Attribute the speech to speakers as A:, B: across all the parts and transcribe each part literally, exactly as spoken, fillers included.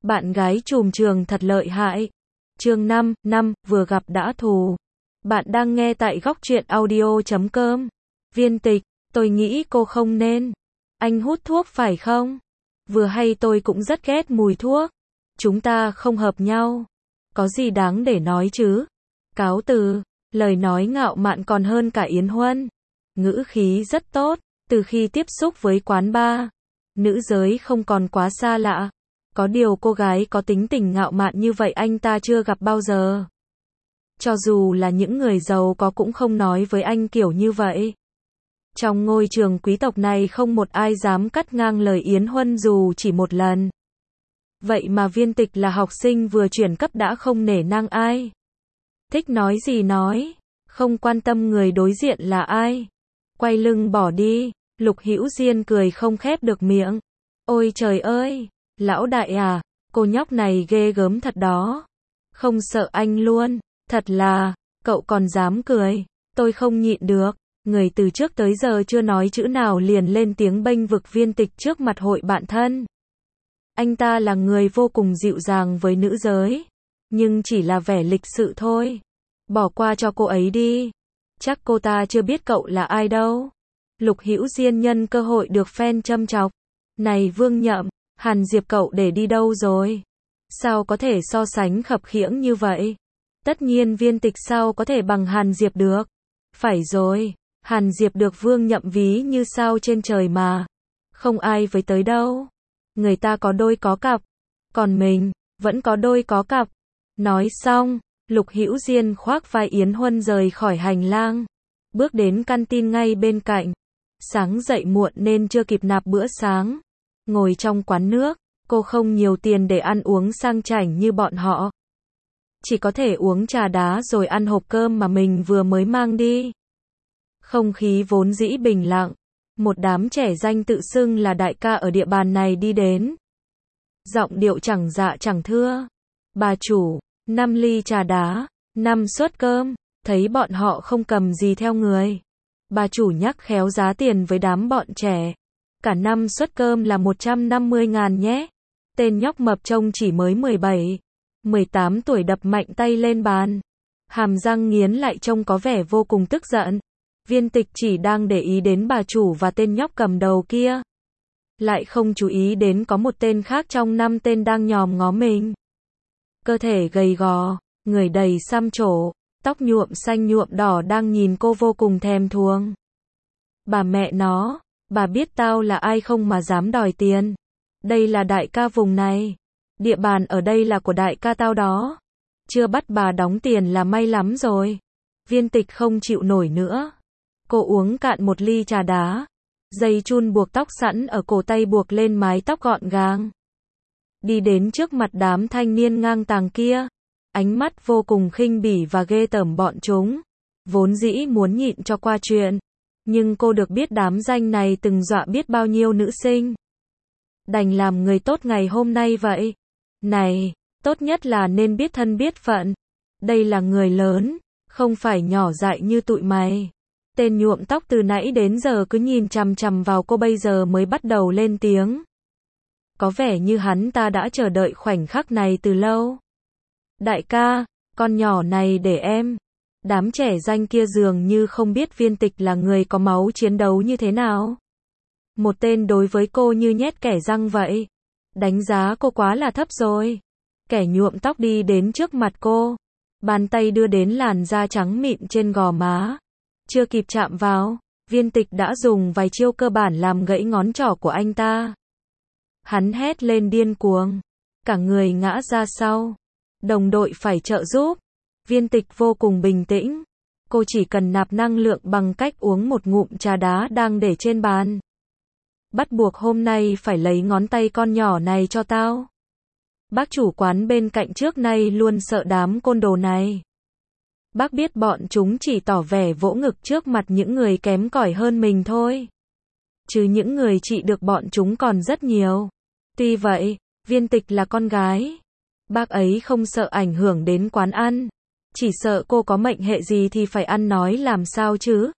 A: Bạn gái trùm trường thật lợi hại. Chương năm, năm, vừa gặp đã thù. Bạn đang nghe tại góc truyện audio chấm com. Viên Tịch, tôi nghĩ cô không nên. Anh hút thuốc phải không? Vừa hay tôi cũng rất ghét mùi thuốc. Chúng ta không hợp nhau. Có gì đáng để nói chứ? Cáo từ, lời nói ngạo mạn còn hơn cả Yến Huân. Ngữ khí rất tốt, từ khi tiếp xúc với quán bar, nữ giới không còn quá xa lạ. Có điều cô gái có tính tình ngạo mạn như vậy anh ta chưa gặp bao giờ. Cho dù là những người giàu có cũng không nói với anh kiểu như vậy. Trong ngôi trường quý tộc này không một ai dám cắt ngang lời Yến Huân dù chỉ một lần. Vậy mà Viên Tịch là học sinh vừa chuyển cấp đã không nể nang ai. Thích nói gì nói, không quan tâm người đối diện là ai. Quay lưng bỏ đi, Lục Hữu Diên cười không khép được miệng. Ôi trời ơi, lão đại à, cô nhóc này ghê gớm thật đó. Không sợ anh luôn, thật là, cậu còn dám cười, tôi không nhịn được. Người từ trước tới giờ chưa nói chữ nào liền lên tiếng bênh vực Viên Tịch trước mặt hội bạn thân. Anh ta là người vô cùng dịu dàng với nữ giới, nhưng chỉ là vẻ lịch sự thôi. Bỏ qua cho cô ấy đi. Chắc cô ta chưa biết cậu là ai đâu. Lục Hữu Diên nhân cơ hội được fan châm chọc. Này Vương Nhậm, Hàn Diệp cậu để đi đâu rồi? Sao có thể so sánh khập khiễng như vậy? Tất nhiên Viên Tịch sao có thể bằng Hàn Diệp được? Phải rồi, Hàn Diệp được Vương Nhậm ví như sao trên trời mà. Không ai với tới đâu. Người ta có đôi có cặp, còn mình vẫn có đôi có cặp. Nói xong, Lục Hữu Diên khoác vai Yến Huân rời khỏi hành lang, bước đến căn tin ngay bên cạnh. Sáng dậy muộn nên chưa kịp nạp bữa sáng. Ngồi trong quán nước, cô không nhiều tiền để ăn uống sang chảnh như bọn họ. Chỉ có thể uống trà đá rồi ăn hộp cơm mà mình vừa mới mang đi. Không khí vốn dĩ bình lặng. Một đám trẻ danh tự xưng là đại ca ở địa bàn này đi đến. Giọng điệu chẳng dạ chẳng thưa. Bà chủ, năm ly trà đá, năm suất cơm. Thấy bọn họ không cầm gì theo người, bà chủ nhắc khéo giá tiền với đám bọn trẻ. Cả năm suất cơm là một trăm năm mươi ngàn nhé. Tên nhóc mập trông chỉ mới mười bảy, mười tám tuổi đập mạnh tay lên bàn. Hàm răng nghiến lại trông có vẻ vô cùng tức giận. Viên Tịch chỉ đang để ý đến bà chủ và tên nhóc cầm đầu kia. Lại không chú ý đến có một tên khác trong năm tên đang nhòm ngó mình. Cơ thể gầy gò, người đầy xăm trổ, tóc nhuộm xanh nhuộm đỏ đang nhìn cô vô cùng thèm thuồng. Bà mẹ nó, bà biết tao là ai không mà dám đòi tiền. Đây là đại ca vùng này. Địa bàn ở đây là của đại ca tao đó. Chưa bắt bà đóng tiền là may lắm rồi. Viên Tịch không chịu nổi nữa. Cô uống cạn một ly trà đá. Dây chun buộc tóc sẵn ở cổ tay buộc lên mái tóc gọn gàng. Đi đến trước mặt đám thanh niên ngang tàng kia. Ánh mắt vô cùng khinh bỉ và ghê tởm bọn chúng. Vốn dĩ muốn nhịn cho qua chuyện. Nhưng cô được biết đám danh này từng dọa biết bao nhiêu nữ sinh. Đành làm người tốt ngày hôm nay vậy. Này, tốt nhất là nên biết thân biết phận. Đây là người lớn, không phải nhỏ dại như tụi mày. Tên nhuộm tóc từ nãy đến giờ cứ nhìn chằm chằm vào cô bây giờ mới bắt đầu lên tiếng. Có vẻ như hắn ta đã chờ đợi khoảnh khắc này từ lâu. Đại ca, con nhỏ này để em. Đám trẻ danh kia dường như không biết Viên Tịch là người có máu chiến đấu như thế nào. Một tên đối với cô như nhét kẻ răng vậy. Đánh giá cô quá là thấp rồi. Kẻ nhuộm tóc đi đến trước mặt cô. Bàn tay đưa đến làn da trắng mịn trên gò má. Chưa kịp chạm vào, Viên Tịch đã dùng vài chiêu cơ bản làm gãy ngón trỏ của anh ta. Hắn hét lên điên cuồng. Cả người ngã ra sau. Đồng đội phải trợ giúp. Viên Tịch vô cùng bình tĩnh. Cô chỉ cần nạp năng lượng bằng cách uống một ngụm trà đá đang để trên bàn. Bắt buộc hôm nay phải lấy ngón tay con nhỏ này cho tao. Bác chủ quán bên cạnh trước nay luôn sợ đám côn đồ này. Bác biết bọn chúng chỉ tỏ vẻ vỗ ngực trước mặt những người kém cỏi hơn mình thôi. Chứ những người trị được bọn chúng còn rất nhiều. Tuy vậy, Viên Tịch là con gái. Bác ấy không sợ ảnh hưởng đến quán ăn. Chỉ sợ cô có mệnh hệ gì thì phải ăn nói làm sao chứ.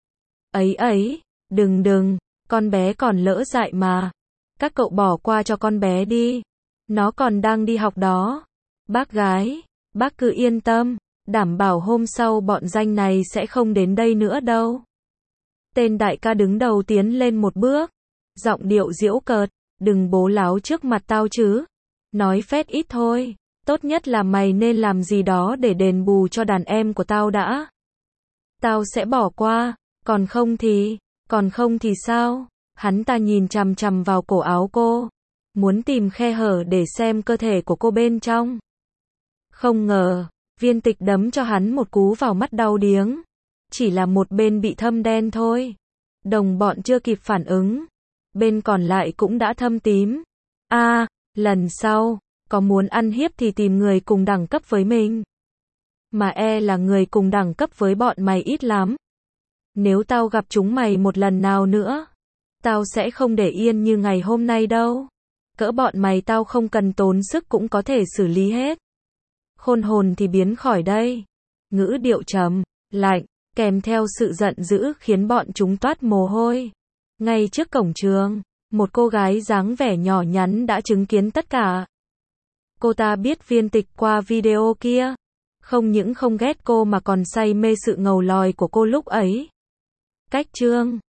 A: Ấy ấy, đừng đừng, con bé còn lỡ dại mà. Các cậu bỏ qua cho con bé đi. Nó còn đang đi học đó. Bác gái, bác cứ yên tâm, đảm bảo hôm sau bọn danh này sẽ không đến đây nữa đâu. Tên đại ca đứng đầu tiến lên một bước, giọng điệu giễu cợt, đừng bố láo trước mặt tao chứ. Nói phét ít thôi, tốt nhất là mày nên làm gì đó để đền bù cho đàn em của tao đã. Tao sẽ bỏ qua, còn không thì, còn không thì sao? Hắn ta nhìn chằm chằm vào cổ áo cô, muốn tìm khe hở để xem cơ thể của cô bên trong. Không ngờ, Viên Tịch đấm cho hắn một cú vào mắt đau điếng. Chỉ là một bên bị thâm đen thôi. Đồng bọn chưa kịp phản ứng, bên còn lại cũng đã thâm tím. A, à, lần sau, có muốn ăn hiếp thì tìm người cùng đẳng cấp với mình. Mà e là người cùng đẳng cấp với bọn mày ít lắm. Nếu tao gặp chúng mày một lần nào nữa, tao sẽ không để yên như ngày hôm nay đâu. Cỡ bọn mày tao không cần tốn sức cũng có thể xử lý hết. Khôn hồn thì biến khỏi đây. Ngữ điệu trầm, lạnh, kèm theo sự giận dữ khiến bọn chúng toát mồ hôi. Ngay trước cổng trường, một cô gái dáng vẻ nhỏ nhắn đã chứng kiến tất cả. Cô ta biết Viên Tịch qua video kia. Không những không ghét cô mà còn say mê sự ngầu lòi của cô lúc ấy. Cách chương